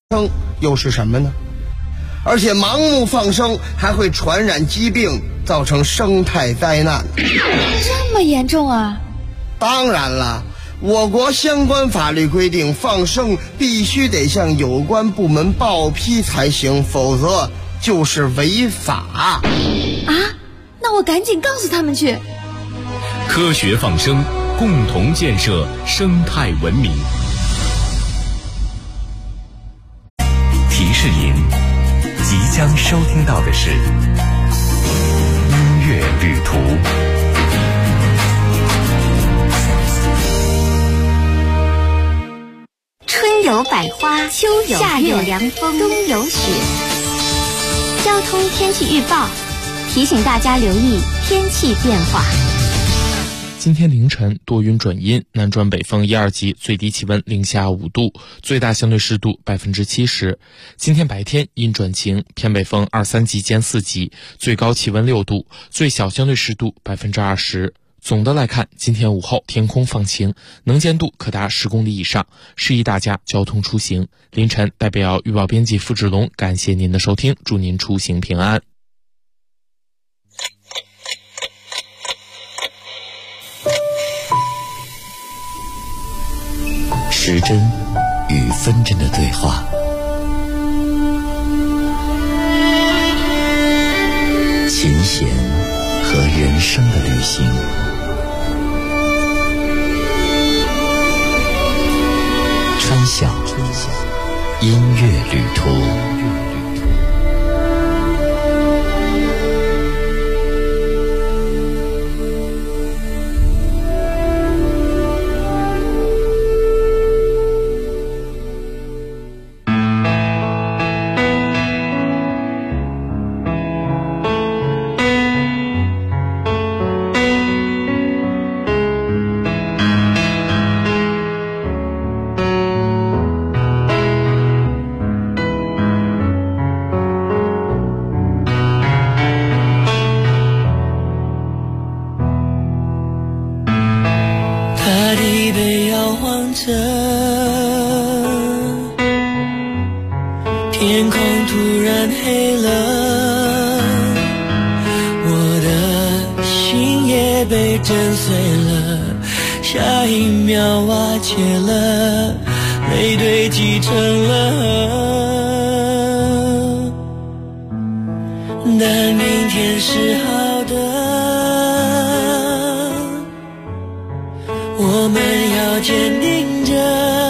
生又是什么呢？而且盲目放生还会传染疾病，造成生态灾难。 这么严重啊？ 当然了，我国相关法律规定，放生必须得向有关部门报批才行，否则就是违法。 啊？那我赶紧告诉他们去。 科学放生，共同建设生态文明。提示您，即将收听到的是音乐旅途。 春有百花，秋有夏有凉风，冬有雪。交通天气预报提醒大家留意天气变化。 今天凌晨多云转阴，南转北风1、2级，最低气温零下5度，最大相对湿度70%。今天白天阴转晴，偏北风2、3级兼4级，最高气温6度，最小相对湿度20%。总的来看，今天午后天空放晴，能见度可达10公里以上，适宜大家交通出行。凌晨代表预报编辑付志龙感谢您的收听，祝您出行平安。 时针与分针的对话，琴弦和人生的旅行，川小音乐旅途。 天空突然黑了，我的心也被震碎了，下一秒瓦解了，泪堆积成了河。但明天是好的，我们要坚定着，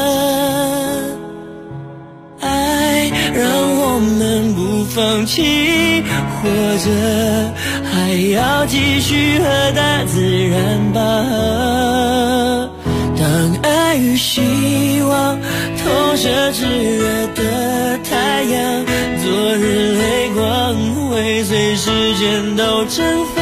放弃，或者还要继续和大自然拔河。当爱与希望投射炽热的太阳，昨日泪光会随时间都蒸发。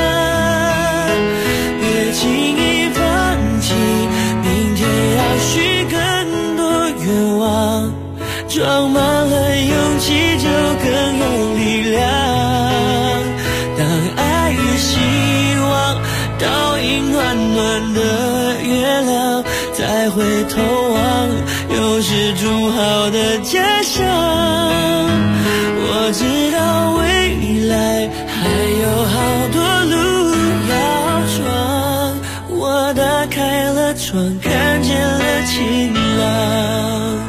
别轻易放弃，明天要许更多愿望，装满了勇气就更有力量。当爱与希望倒映暖暖的月亮，再回头望，又是筑好的家乡。我知道未来还有好多路要闯，我打开了窗，看见了晴朗。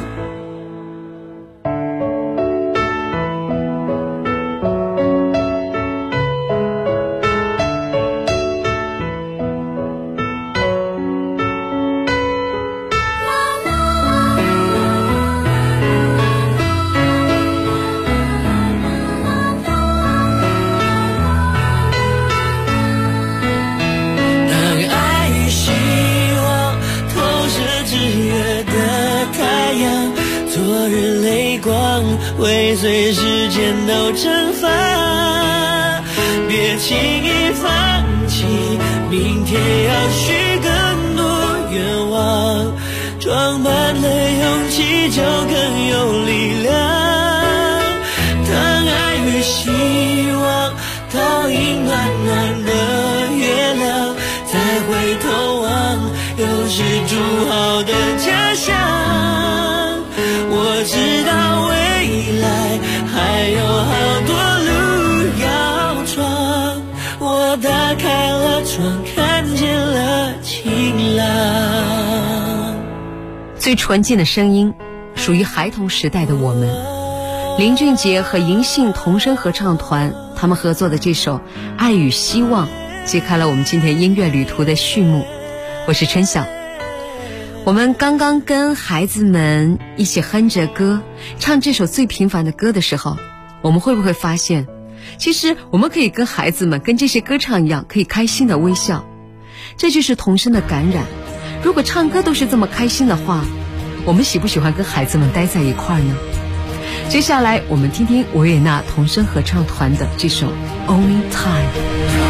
会随时间都蒸发，别轻易放弃，明天要许更多愿望，装满了勇气就更有力量。当爱与希望倒映暖暖的月亮，再回头望，又是筑好的家乡。我知道未最纯净的声音，属于孩童时代的我们。林俊杰和银杏童声合唱团他们合作的这首《爱与希望》，揭开了我们今天音乐旅途的序幕。我是春晓。我们刚刚跟孩子们一起哼着歌，唱这首最平凡的歌的时候，我们会不会发现，其实我们可以跟孩子们跟这些歌唱一样，可以开心的微笑。这就是童声的感染。如果唱歌都是这么开心的话，我们喜不喜欢跟孩子们待在一块儿呢？接下来我们听听维也纳童声合唱团的这首 Only Time。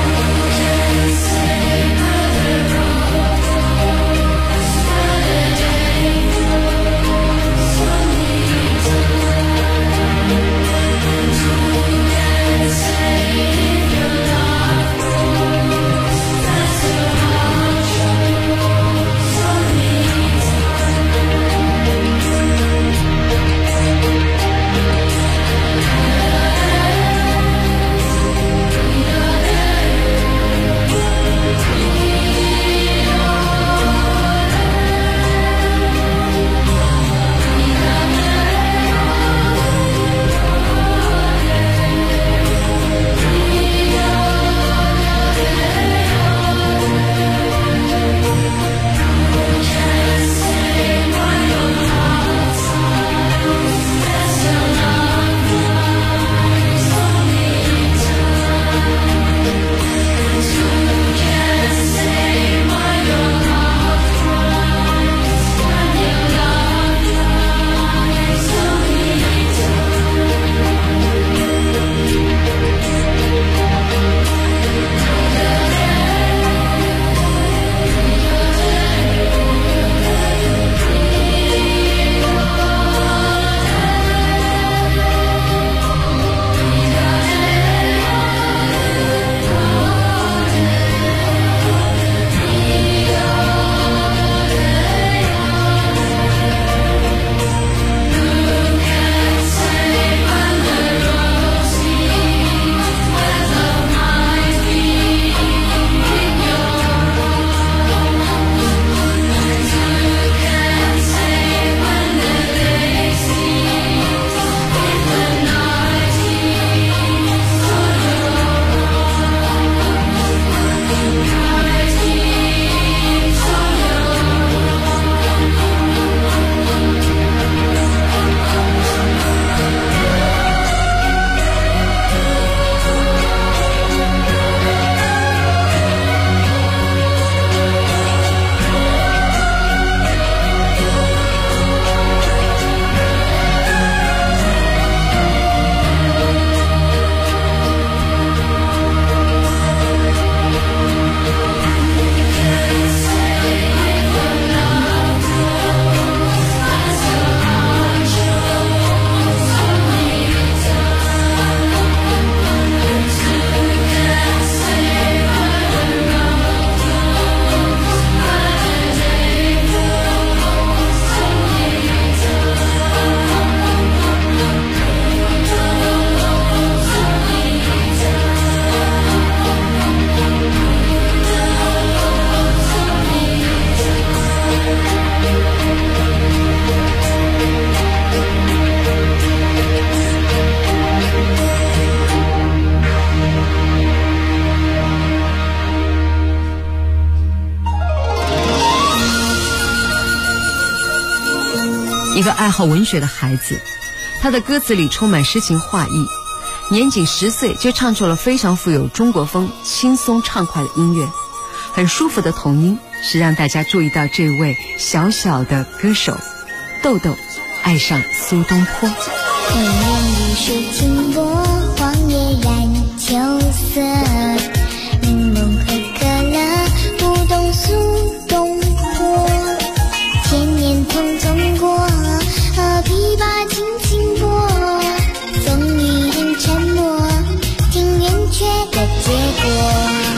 一个爱好文学的孩子，他的歌词里充满诗情画意，年仅10岁就唱出了非常富有中国风、轻松畅快的音乐，很舒服的童音，是让大家注意到这位小小的歌手豆豆爱上苏东坡。 年绿水清波，黄叶染秋色，柠檬和可乐不懂苏东坡，千年匆匆过，琵琶轻轻拨，总一人沉默，听圆缺的结果。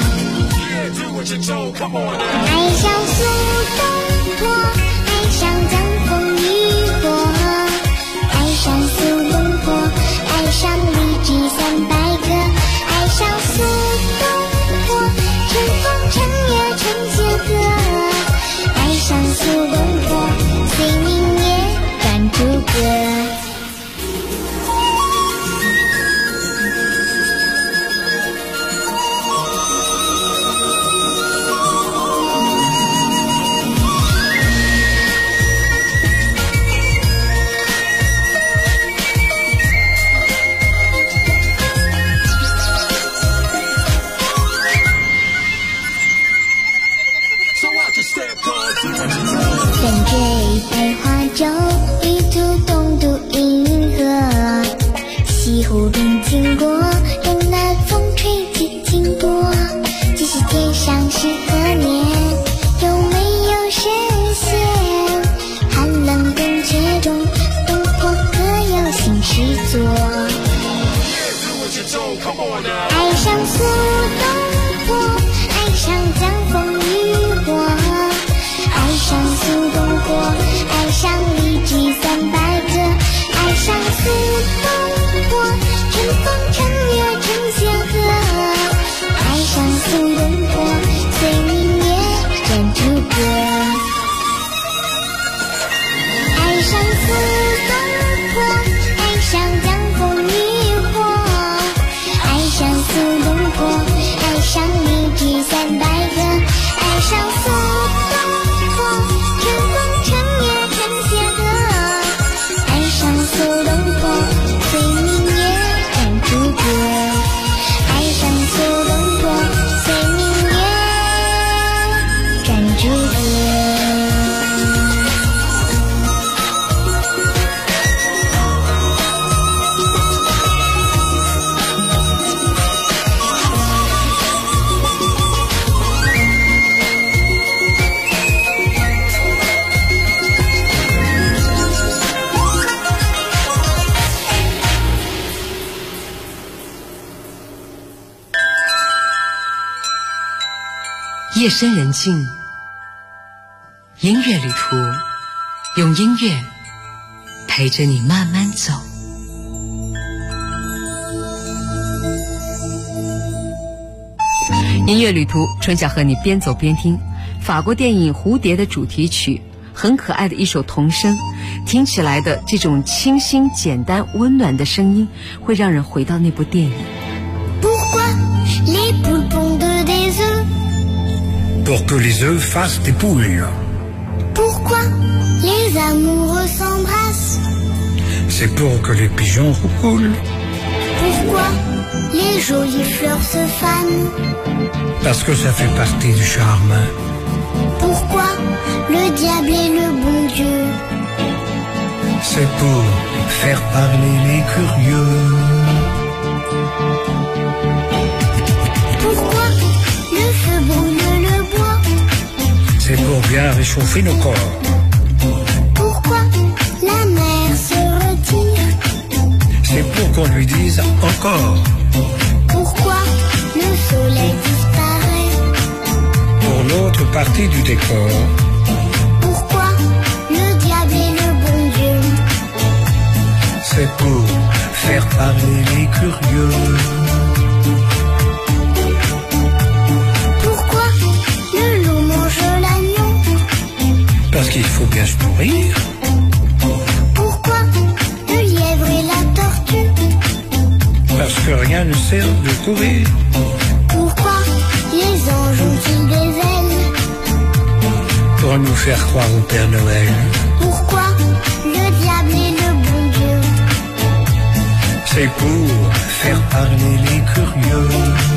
爱上苏东坡，爱上江枫渔火，爱上苏东坡，爱上荔枝300颗，爱上苏东坡，春风成月春节歌，爱上苏东坡，随你途中经过，任那风吹起经过。即使天上是何年，有没有实现？寒冷冬雪中，东坡各有新诗作。爱上苏东坡，爱上江枫渔火，爱上苏东坡，爱上荔枝300个，爱上苏东坡，春风成月成仙鹤，爱上苏东坡，随明月转朱阁。爱上苏东坡，爱上江枫渔火，爱上苏东坡，爱上荔枝300个，爱上苏东坡，春风成月成仙鹤，爱上苏东坡，随明月转朱阁。爱上苏东坡，随明月转朱阁。 夜深人静，音乐旅途，用音乐陪着你慢慢走。音乐旅途，春夏和你边走边听。法国电影《蝴蝶》的主题曲，很可爱的一首童声，听起来的这种清新、简单、温暖的声音，会让人回到那部电影。 Pourquoi les poules pondent des œufs? Pour que les œufs fassent des poules. Pourquoi les amoureux s'embrassent? C'est pour que les pigeons roulent. Pourquoi les jolies fleurs se fanent? Parce que ça fait partie du charme. Pourquoi le diable est le bon Dieu? C'est pour faire parler les curieux. Pourquoi le feu brûle le bois? C'est pour bien réchauffer nos corps. Pourquoi la mer se retire? C'est pour qu'on lui dise encore. Pourquoi le soleil disparaît? Pour l'autre partie du décor. Pourquoi le diable est le bon Dieu? C'est pour faire parler les curieux. Pourquoi le loup mange l'agneau? Parce qu'il faut bien se nourrir. Pourquoi le lièvre et la tortue? Parce que rien ne sert de courir. Pourquoi les anges ont-ils des ailes? Pour nous faire croire au Père Noël. Pourquoi le diable est le bon Dieu? C'est pour faire parler les curieux.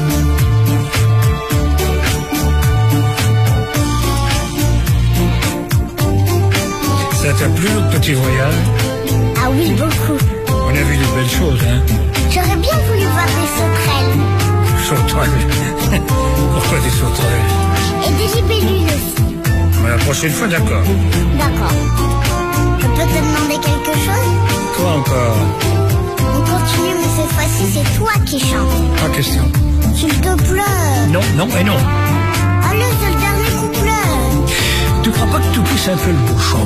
Ça t'a plu notre petit voyage? Ah oui, beaucoup. On a vu des belles choses, hein? J'aurais bien voulu voir des sauterelles. Sauterelles. Pourquoi des sauterelles? Et des libellules aussi. Mais la prochaine fois, d'accord. D'accord. Je peux te demander quelque chose? Quoi encore? On continue, mais cette fois-ci, c'est toi qui chantes. Pas question. S'il te plaît. Non, non et non. Allez, c'est le dernier couplet. Tu crois pas que tu pousses un peu le bouchon?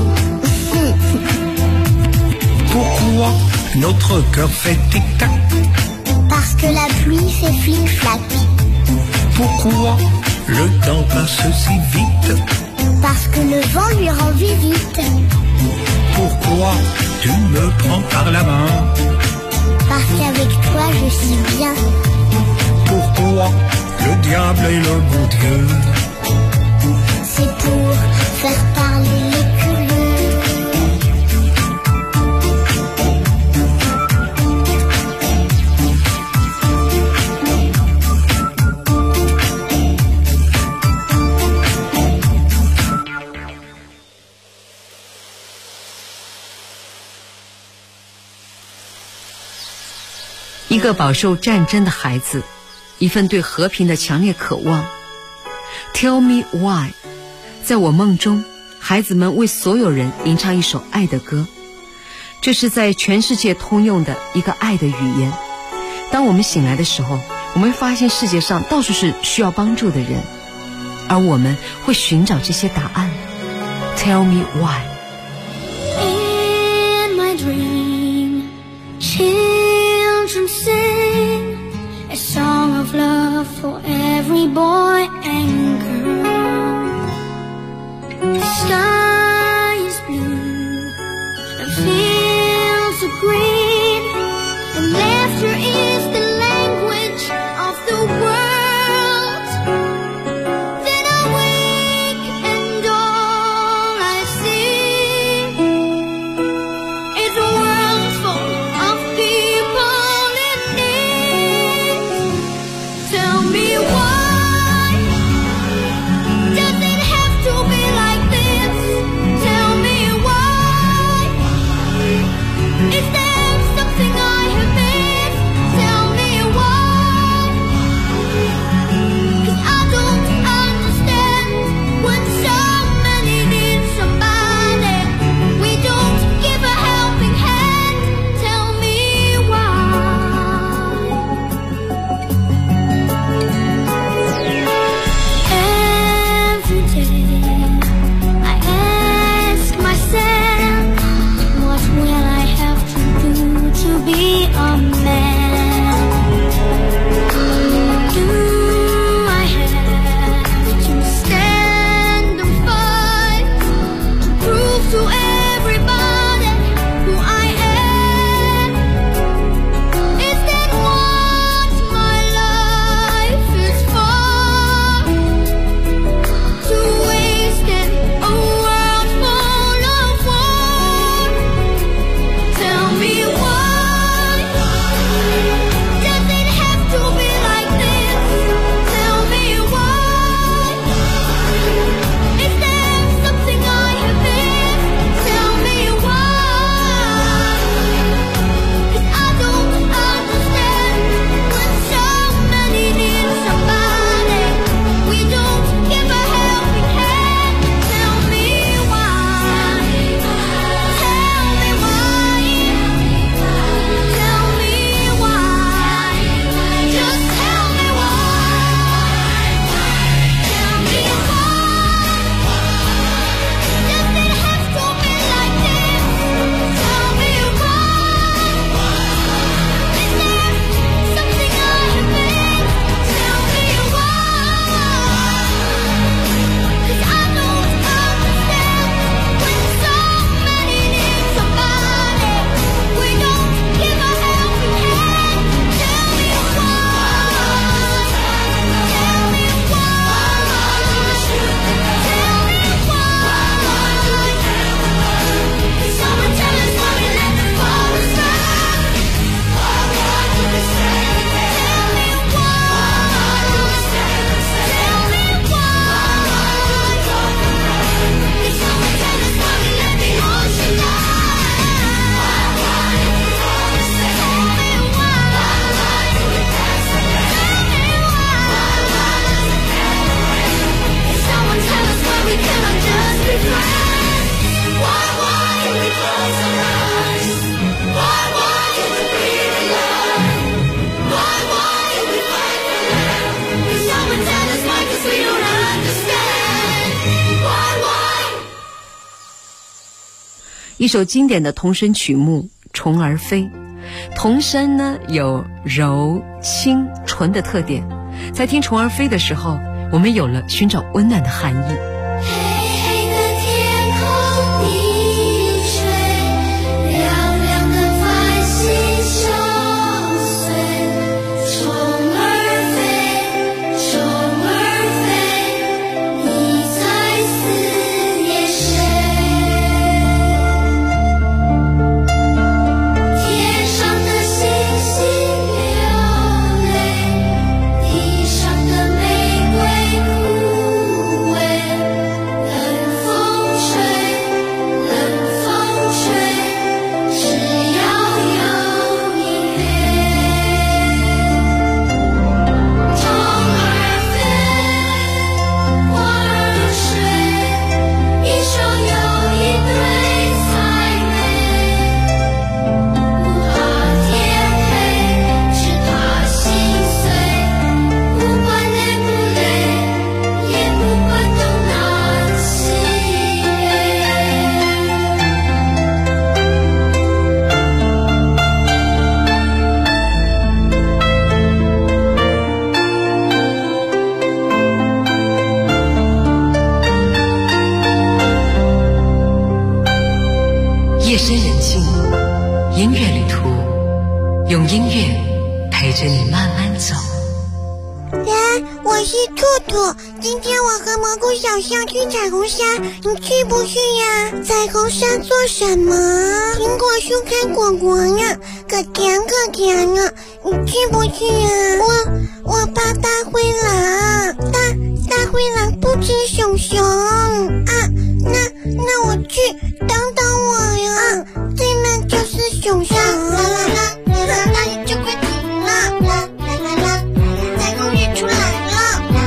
Pourquoi notre cœur fait tic-tac? Parce que la pluie fait flic-flac. Pourquoi le temps passe si vite? Parce que le vent lui rend visite. Pourquoi tu me prends par la main? Parce qu'avec toi je suis bien. Pourquoi le diable est le bon Dieu? C'est pour faire parler les curieux. 一个饱受战争的孩子，一份对和平的强烈渴望。 Tell me why， 在我梦中，孩子们为所有人吟唱一首爱的歌，这是在全世界通用的一个爱的语言。当我们醒来的时候，我们会发现世界上到处是需要帮助的人，而我们会寻找这些答案。 Tell me why。 In my dream, children sing a song of love for every boy and girl. The sky is blue and fields are green, and laughter is the language of the world. Then I wake and all I see is a world full of people in need. Tell me why does it have to be like this? Tell me why. Is there something I have missed? Tell me why. 'Cause I don't understand when so many need somebody. We don't give a helping hand. Tell me why. Every day I ask myself, what will I have to do to be a man? Do I have to stand and fight, prove to everybody who I am? Is that what my life is for? To waste in a world full of war? Tell me why does it have to be like this? Tell me why. Is there something I have missed? Tell me why. 'Cause I don't understand when so many need somebody. We don't give a helping hand. Tell me why. Tell me why. Tell me why. Just tell me why. Tell me why. Does it have to be like this? Tell me why. Is there something I have missed? Tell me why. 'Cause I don't understand when so many need somebody. We don't give a helping hand. Tell me why. Tell me why. Tell me why. Someone tell us why we let them fall aside. Tell me why. Tell me why. Someone tell us why we let the ocean die. Tell me why. Someone tell us why we cannot just be friends. Why do we close our eyes? Why do we breathe in love? Why do we fight for love? Someone tell us why, 'cause we don't understand. Why? 一首经典的童声曲目《虫儿飞》。童声呢有柔、轻、纯的特点，在听《虫儿飞》的时候，我们有了寻找温暖的含义。 黑黑的天空低垂，亮亮的繁星相随。虫儿飞，虫儿飞，你在思念谁？天上的星星流泪，地上的玫瑰枯萎。 用音乐陪着你慢慢走。 我是兔兔，今天我和蘑菇小象去彩虹山，你去不去呀？彩虹山做什么？苹果树开果果呢，可甜可甜呢，你去不去呀？我怕大灰狼，大灰狼不吃熊熊啊，那我去，等等我呀，对面就是熊熊。那你就快停了，彩虹也出来了。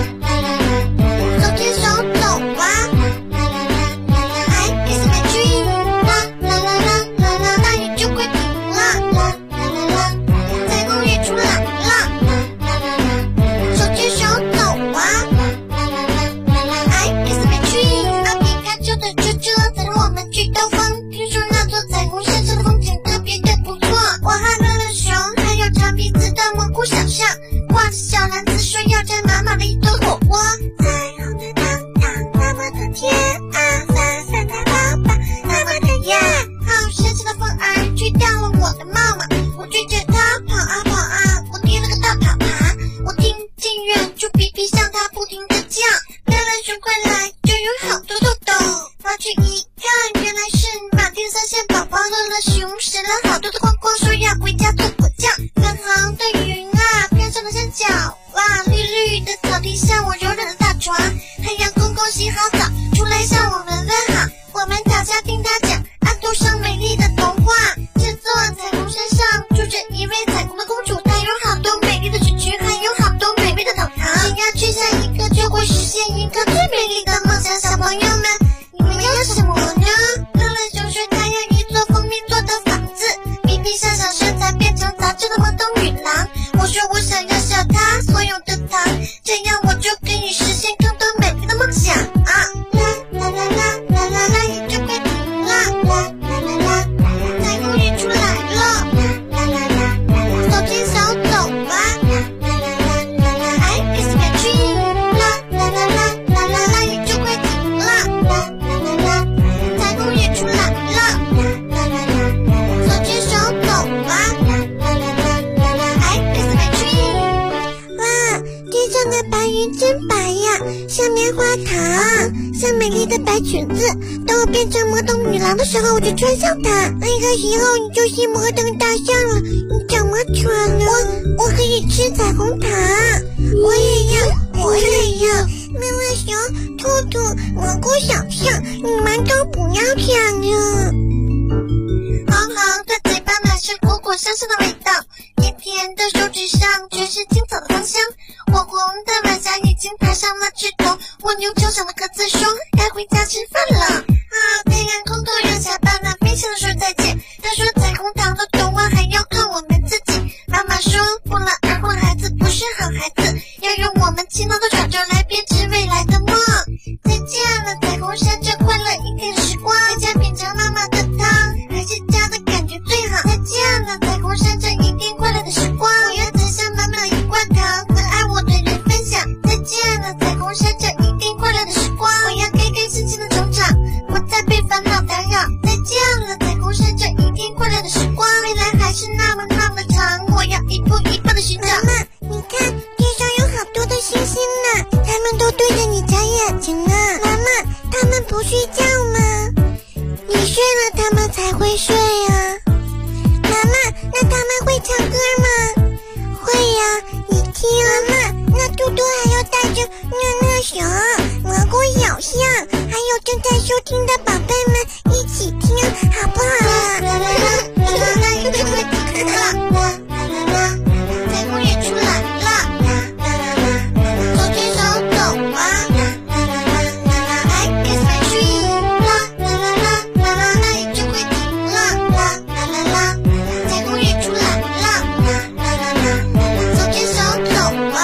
的时候我就穿上它，那个时候你就是摩登大象了。你怎么穿呢？我可以吃彩虹糖，我也要。妹妹熊、兔兔、蘑菇小象，你们都不要抢了。红红的嘴巴满是果果香香的味道，甜甜的手指上全是青草的芳香，火红的晚霞已经爬上了枝头，蜗牛敲响了鸽子说该回家吃饭了。太阳空洞让下班了，飞翔的说再见。他说彩虹糖的童话还要靠我们自己。妈妈说不劳而获孩子不是好孩子，要用我们勤劳的爪爪来编织未来的梦。再见了彩虹山这快乐一天时光，在家品尝妈妈的汤，还是家的感觉最好。再见了彩虹山这一天快乐的时光，我要摘下满满一罐糖和爱我的人分享。再见了彩虹山这一天快乐的时光，我要开开心心的成长，不再被烦恼打扰。再见了彩虹山这一天快乐的时光，未来还是那么长，我要一步一步的寻找。妈妈，你看天上有好多的星星呢，他们都对着你眨眼睛呢。妈妈，他们不睡觉吗？你睡了他们才会睡啊。妈妈，那他们会唱歌吗？会呀，你听。妈妈，那嘟嘟还要带着那熊、蘑菇小象还有正在收听的宝贝们一起听，好不好啊？彩虹也出来了，手牵手走啊！I kiss my tree， 那也就会停了，彩虹也出来了，手牵手走啊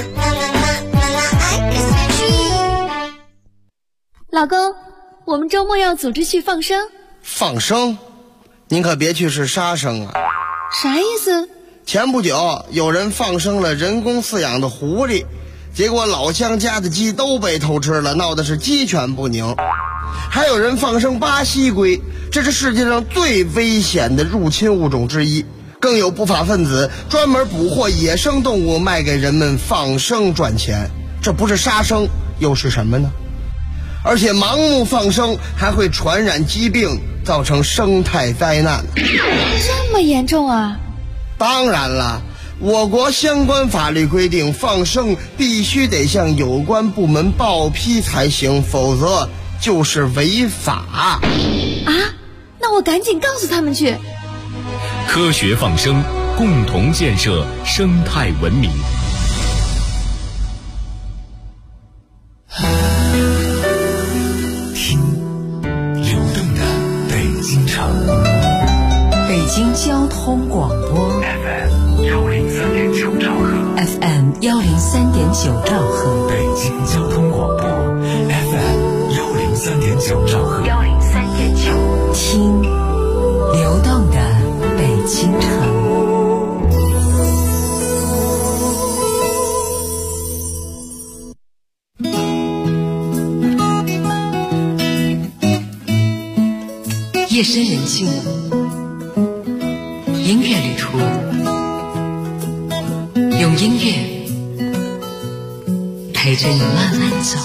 ！I kiss my tree。 老公，我们周末要组织去放生。 放生？您可别去是杀生啊！ 啥意思？ 前不久有人放生了人工饲养的狐狸，结果老乡家的鸡都被偷吃了，闹的是鸡犬不宁。还有人放生巴西龟，这是世界上最危险的入侵物种之一， 更有不法分子专门捕获野生动物卖给人们放生赚钱，这不是杀生又是什么呢？而且盲目放生还会传染疾病，造成生态灾难。 这么严重啊？ 当然了，我国相关法律规定，放生必须得向有关部门报批才行，否则就是违法。 啊？那我赶紧告诉他们去。 科学放生，共同建设生态文明。听流动的北京城， 北京交通广播 FM 103.9兆赫 FM 103.9兆赫， 北京交通广播 FM 103.9兆赫 103.9，听流动的北京城。夜深人静，音乐旅途，用音乐陪着你慢慢走。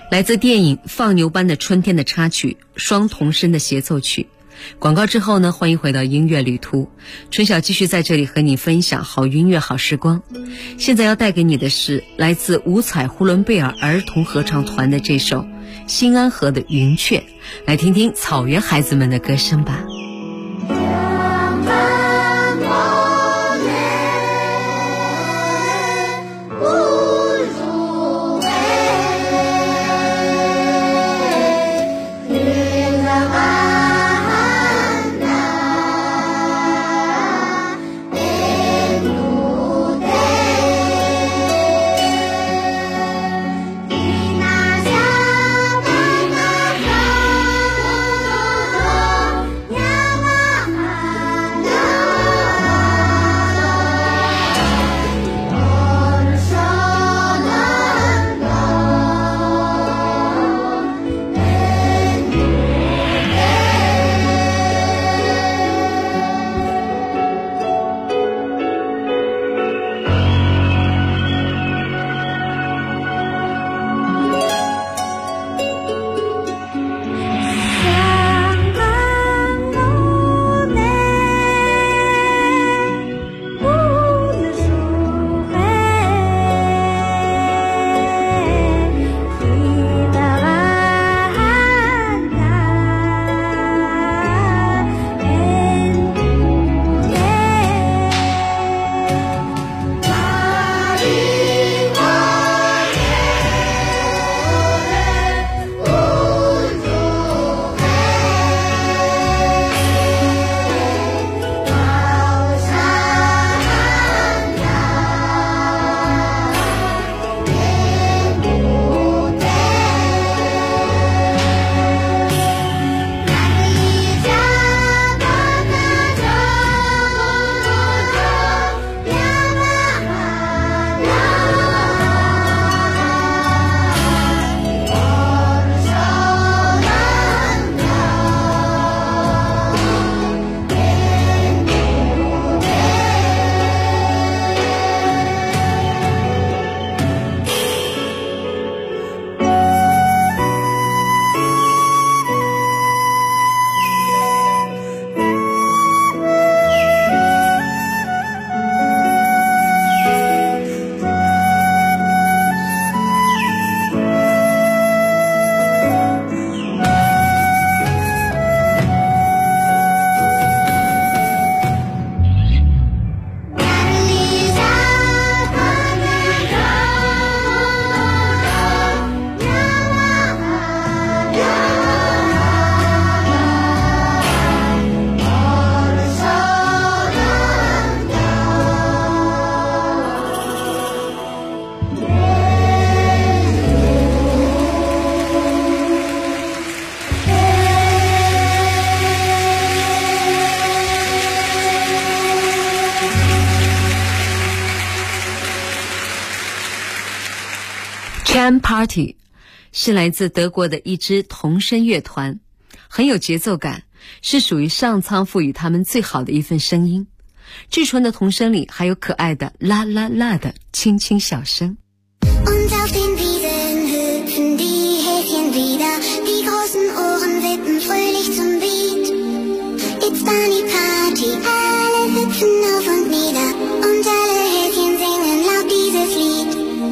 来自电影《放牛班的春天》的插曲，双童声的协奏曲。广告之后呢，欢迎回到音乐旅途，春晓继续在这里和你分享好音乐好时光。现在要带给你的是来自五彩呼伦贝尔儿童合唱团的这首新安河的云雀，来听听草原孩子们的歌声吧。Jam Party 是来自德国的一支童声乐团，很有节奏感，是属于上苍赋予他们最好的一份声音。至纯的童声里还有可爱的啦啦啦的轻轻小声。 Und auf den Wiesen hüpfen die Häschen wieder, die großen Ohren wippen fröhlich zum Beat. It's Bunny Party, alle hüpfen auf und nieder und alle Häschen singen laut dieses Lied.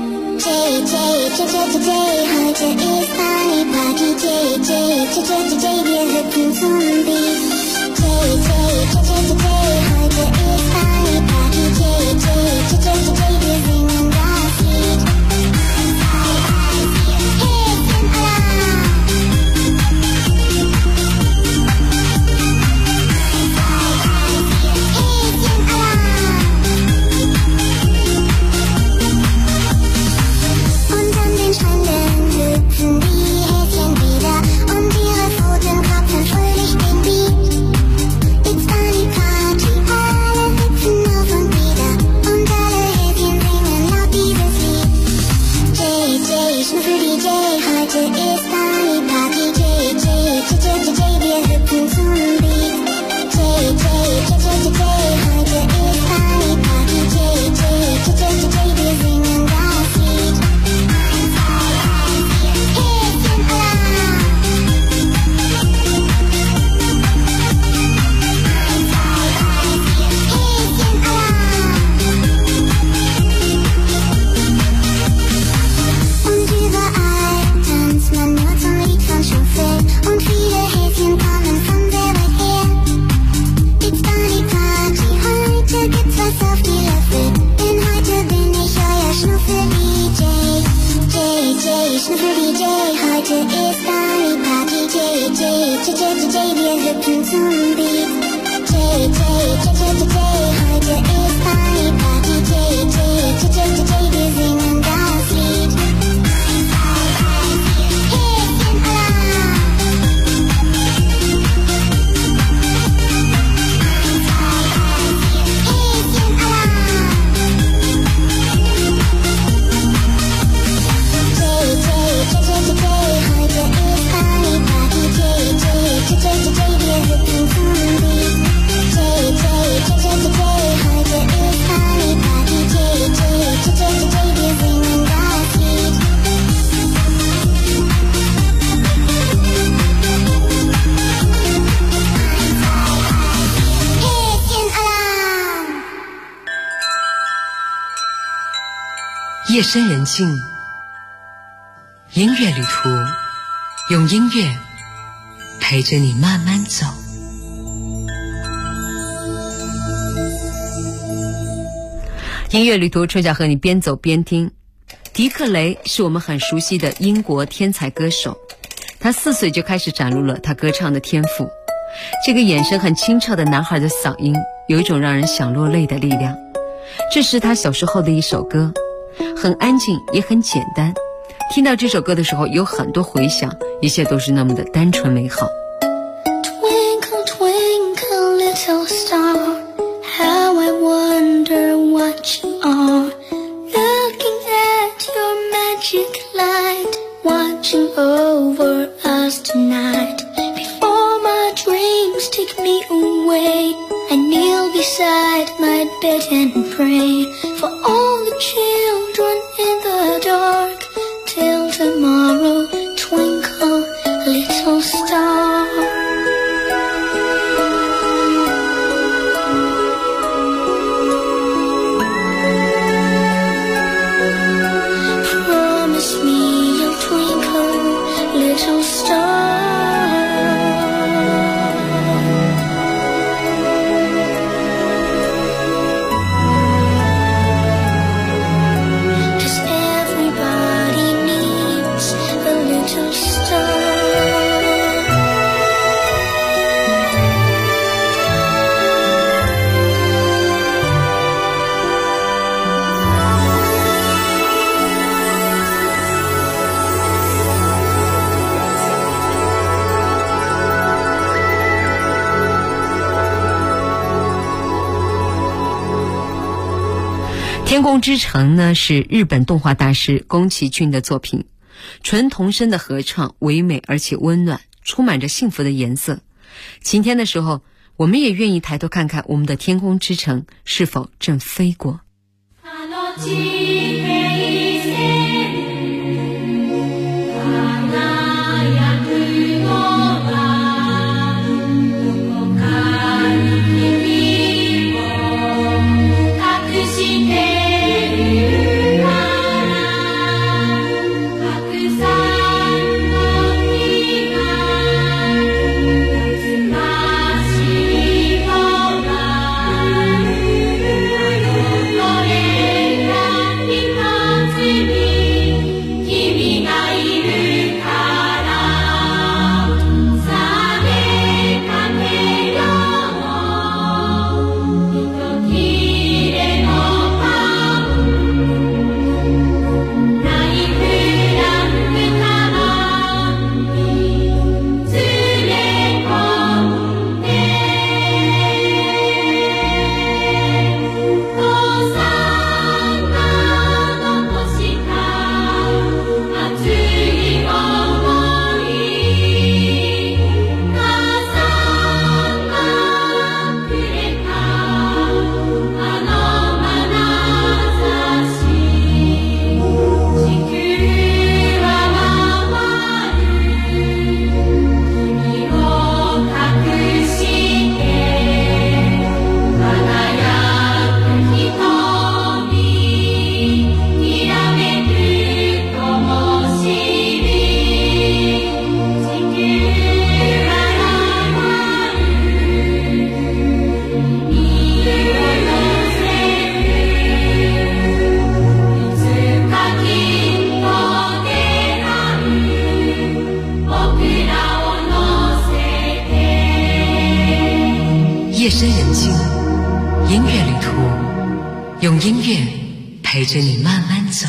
Jay, Jay, Jay, Jay, Jay, Jay, heute ist Bunny Party. Jay, Jay, Jay, Jay, Jay, Jay, wir hüpfen zum Beat. Jay, Jay, Jay, Jay, Jay, Jay, heute ist Bunny Party. Jay, Jay, Jay, Jay, Jay, Jay, wir singen das Lied. 夜深人静，音乐旅途，用音乐陪着你慢慢走。音乐旅途，春晓和你边走边听。迪克雷是我们很熟悉的英国天才歌手，他4岁就开始展露了他歌唱的天赋。这个眼神很清澈的男孩的嗓音，有一种让人想落泪的力量。这是他小时候的一首歌，很安静也很简单，听到这首歌的时候有很多回响，一切都是那么的单纯美好。 Twinkle, twinkle, little star, how I wonder what you are. Looking at your magic light, watching over us tonight. Before my dreams take me away, I kneel beside my bed and pray for all the children in the dark. Till tomorrow, twinkle, little star. Promise me you'll twinkle, little star. 《天空之城》呢是日本动画大师宫崎骏的作品，纯童声的合唱，唯美而且温暖，充满着幸福的颜色。晴天的时候，我们也愿意抬头看看我们的天空之城是否正飞过。 Twinkle, 知人境，音乐旅途，用音乐陪着你慢慢走。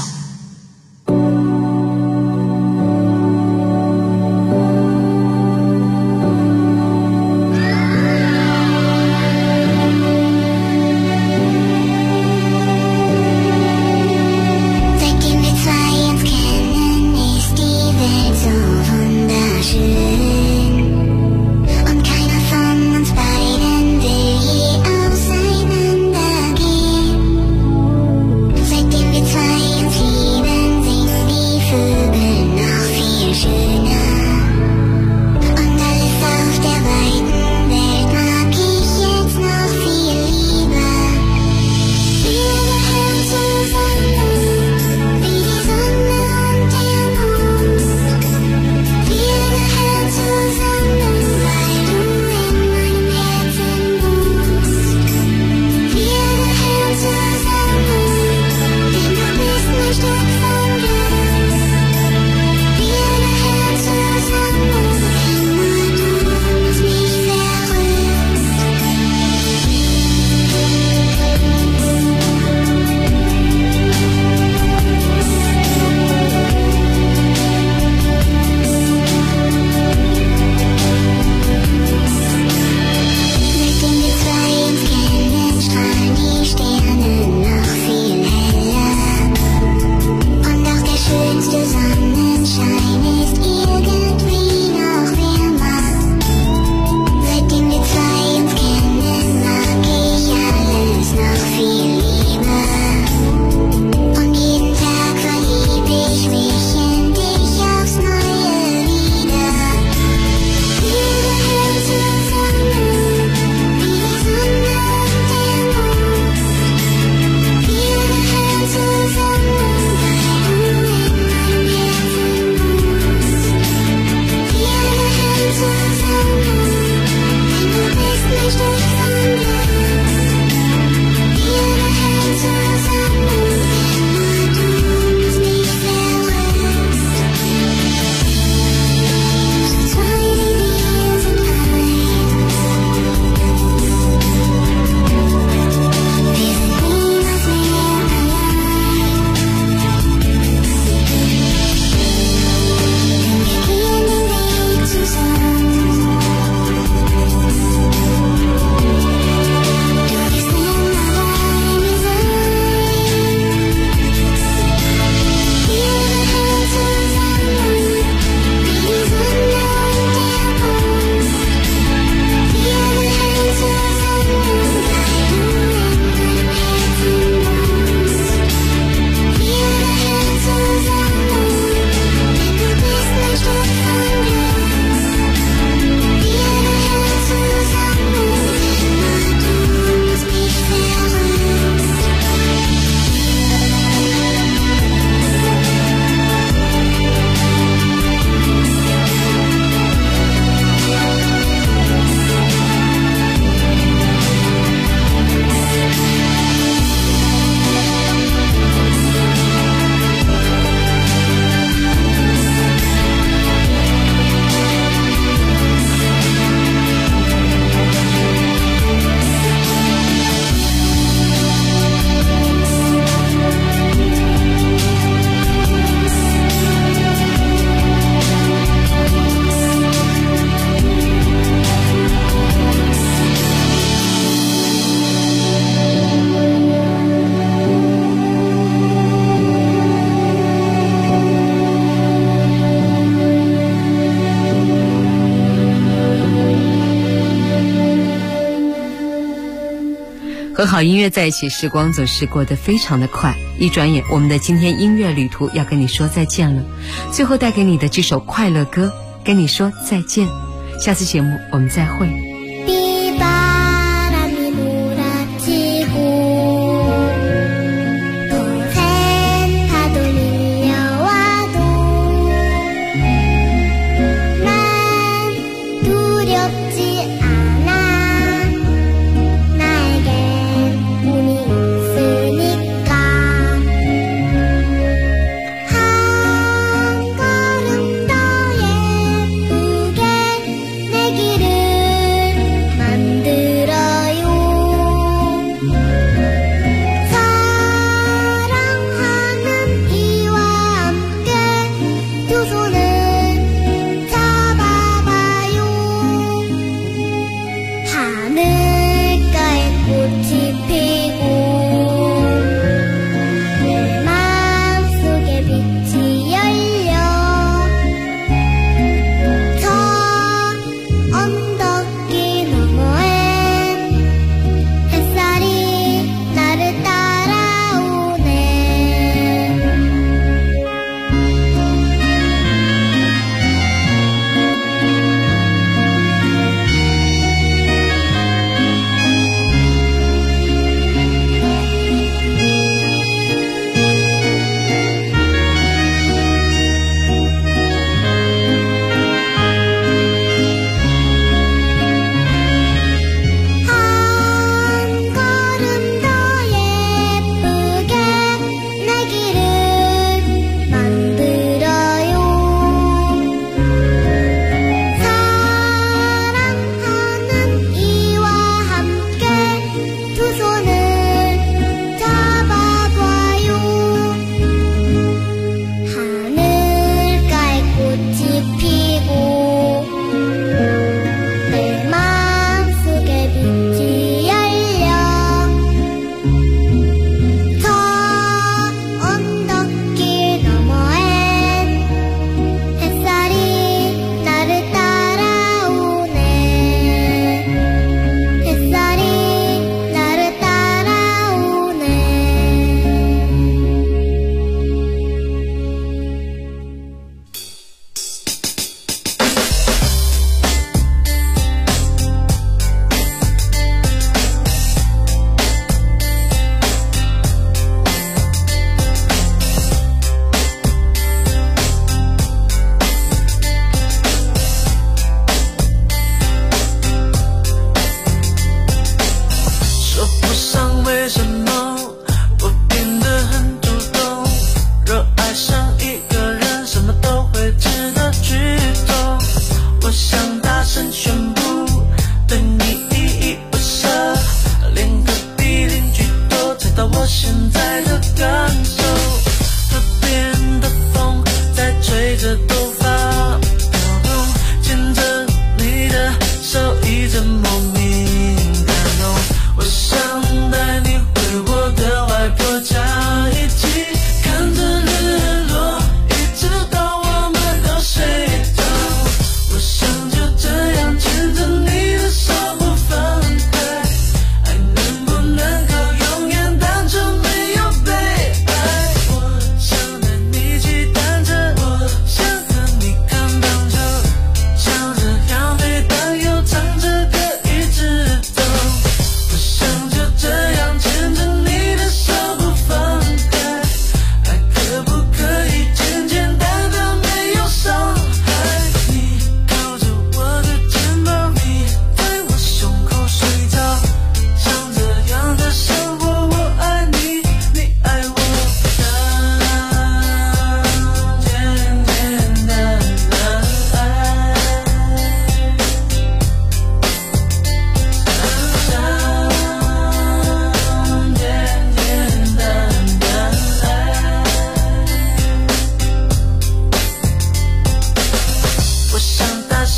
和好音乐在一起，时光总是过得非常的快，一转眼我们的今天音乐旅途要跟你说再见了。最后带给你的这首快乐歌跟你说再见，下次节目我们再会。 길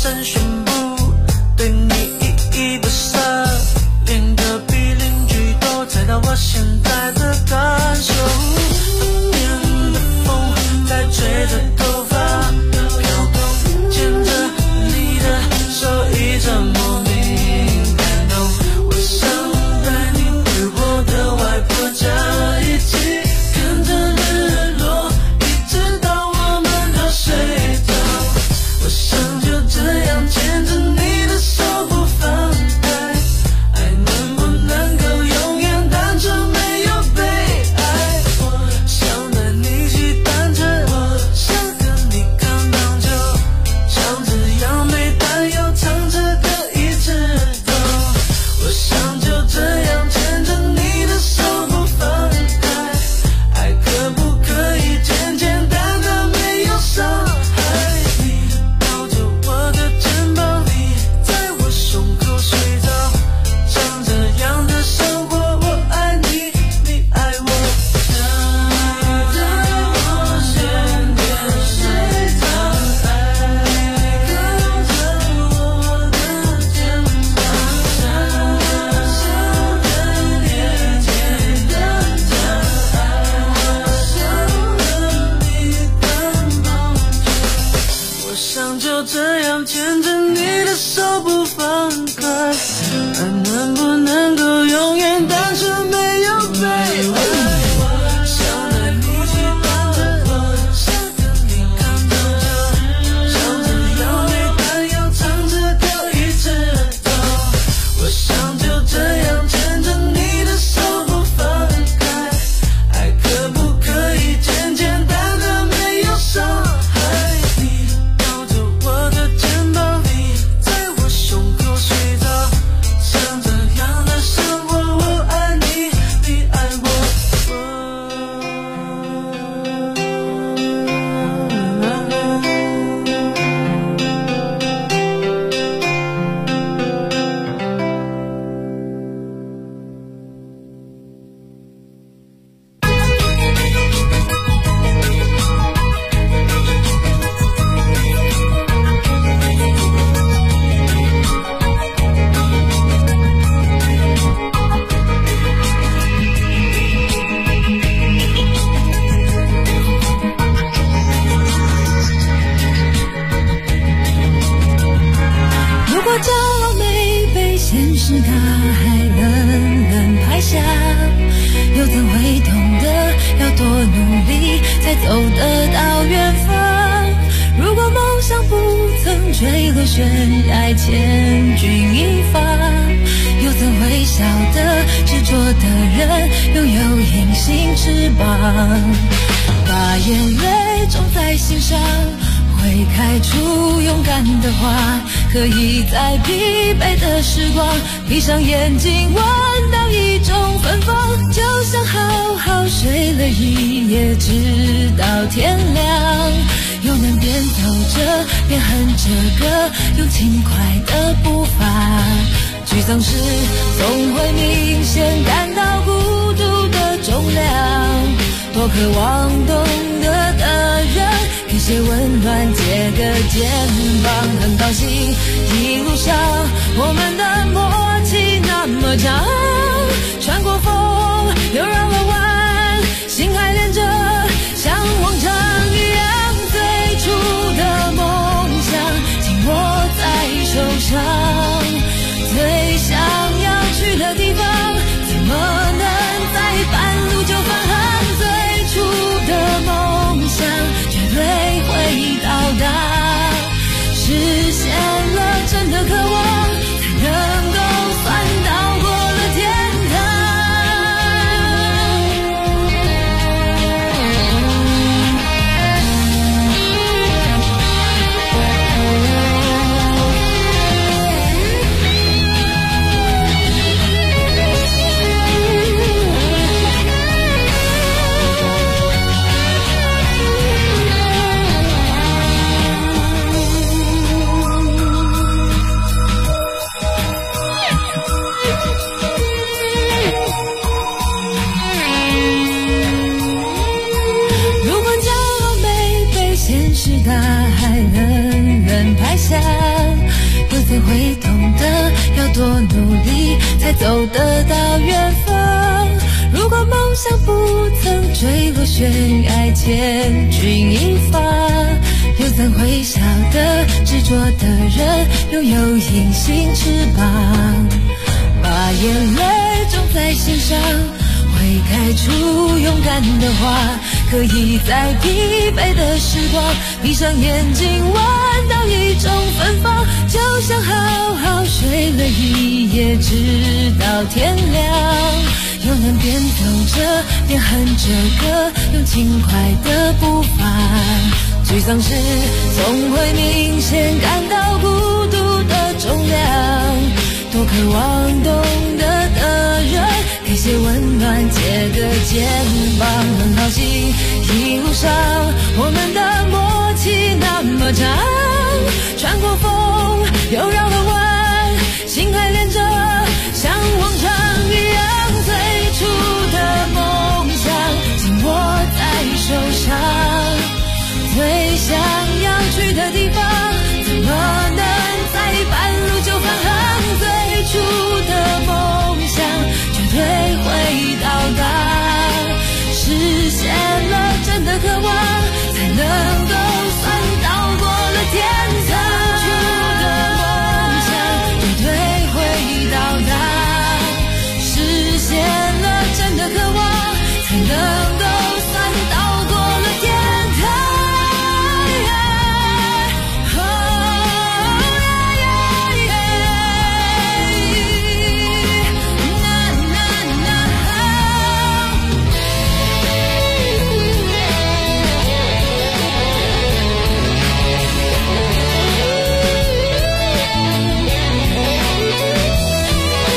声宣布对你依依不舍，连隔壁邻居都猜到我现在的感受。耳边的风在吹着头发飘动，牵着你的手一直莫名感动。我想带你回我的外婆家，一起跟着日落，一直到我们都睡着。我想就这样牵着你的手不放开，爱能不能够永远单纯没有被爱。我想带你骑单车，我想跟你看棒球，像这样没担忧唱着歌一直走。我想就这样牵着你的手不放开，爱可不可以简简单单没有伤害。你抱着我的肩膀，你在我胸口睡着，像这样的生活，我爱你，你爱我。你在我身边睡着，爱靠着我的肩膀，像对你简单的爱，我想就这样牵着你的手不放开，爱能不能够永远单纯没有被爱。想带你去单车，想跟你看棒球，像这样没担忧唱着歌一直走。我想就这样牵着你的手不放开，爱可不可以简简单单没有伤害。你抱着我的肩膀，你在我胸口睡着，像这样的生活，我爱你，你爱我。 如果骄傲没被现实大海冷冷拍下，又怎会懂得要多努力才走得到远方？如果梦想不曾坠落悬崖千钧一发，又怎会晓得执着的人拥有隐形翅膀？把眼泪种在心上，会开出勇敢的花，可以在疲惫的时光闭上眼睛闻到一种芬芳，就像好好睡了一夜直到天亮，又能边走着边哼着歌，用轻快的步伐。沮丧时总会明显感到孤独的重量，多渴望懂得的人给些温暖，借个肩膀。很高兴一路上我们的默契那么长，穿过风又绕了弯，心还连着像往常一样，最初的梦想紧握在手上，最想要去的地方怎么能在半路就返航？最初的梦想绝对会到达，实现了真的渴望，才能够算到过了天堂。 怎会懂得要多努力才走得到远方？如果梦想不曾坠落悬崖，千钧一发，又怎会晓得执着的人拥有隐形翅膀？把眼泪种在心上，会开出勇敢的花，可以在疲惫的时光闭上眼睛闻到一种芬芳，就像好好睡了一夜直到天亮，又能边走着边哼着歌，用轻快的步伐，沮丧时总会明显感到孤独的重量，多渴望懂得的人给些温暖，借个肩膀，很高兴一路上我们的默契那么长。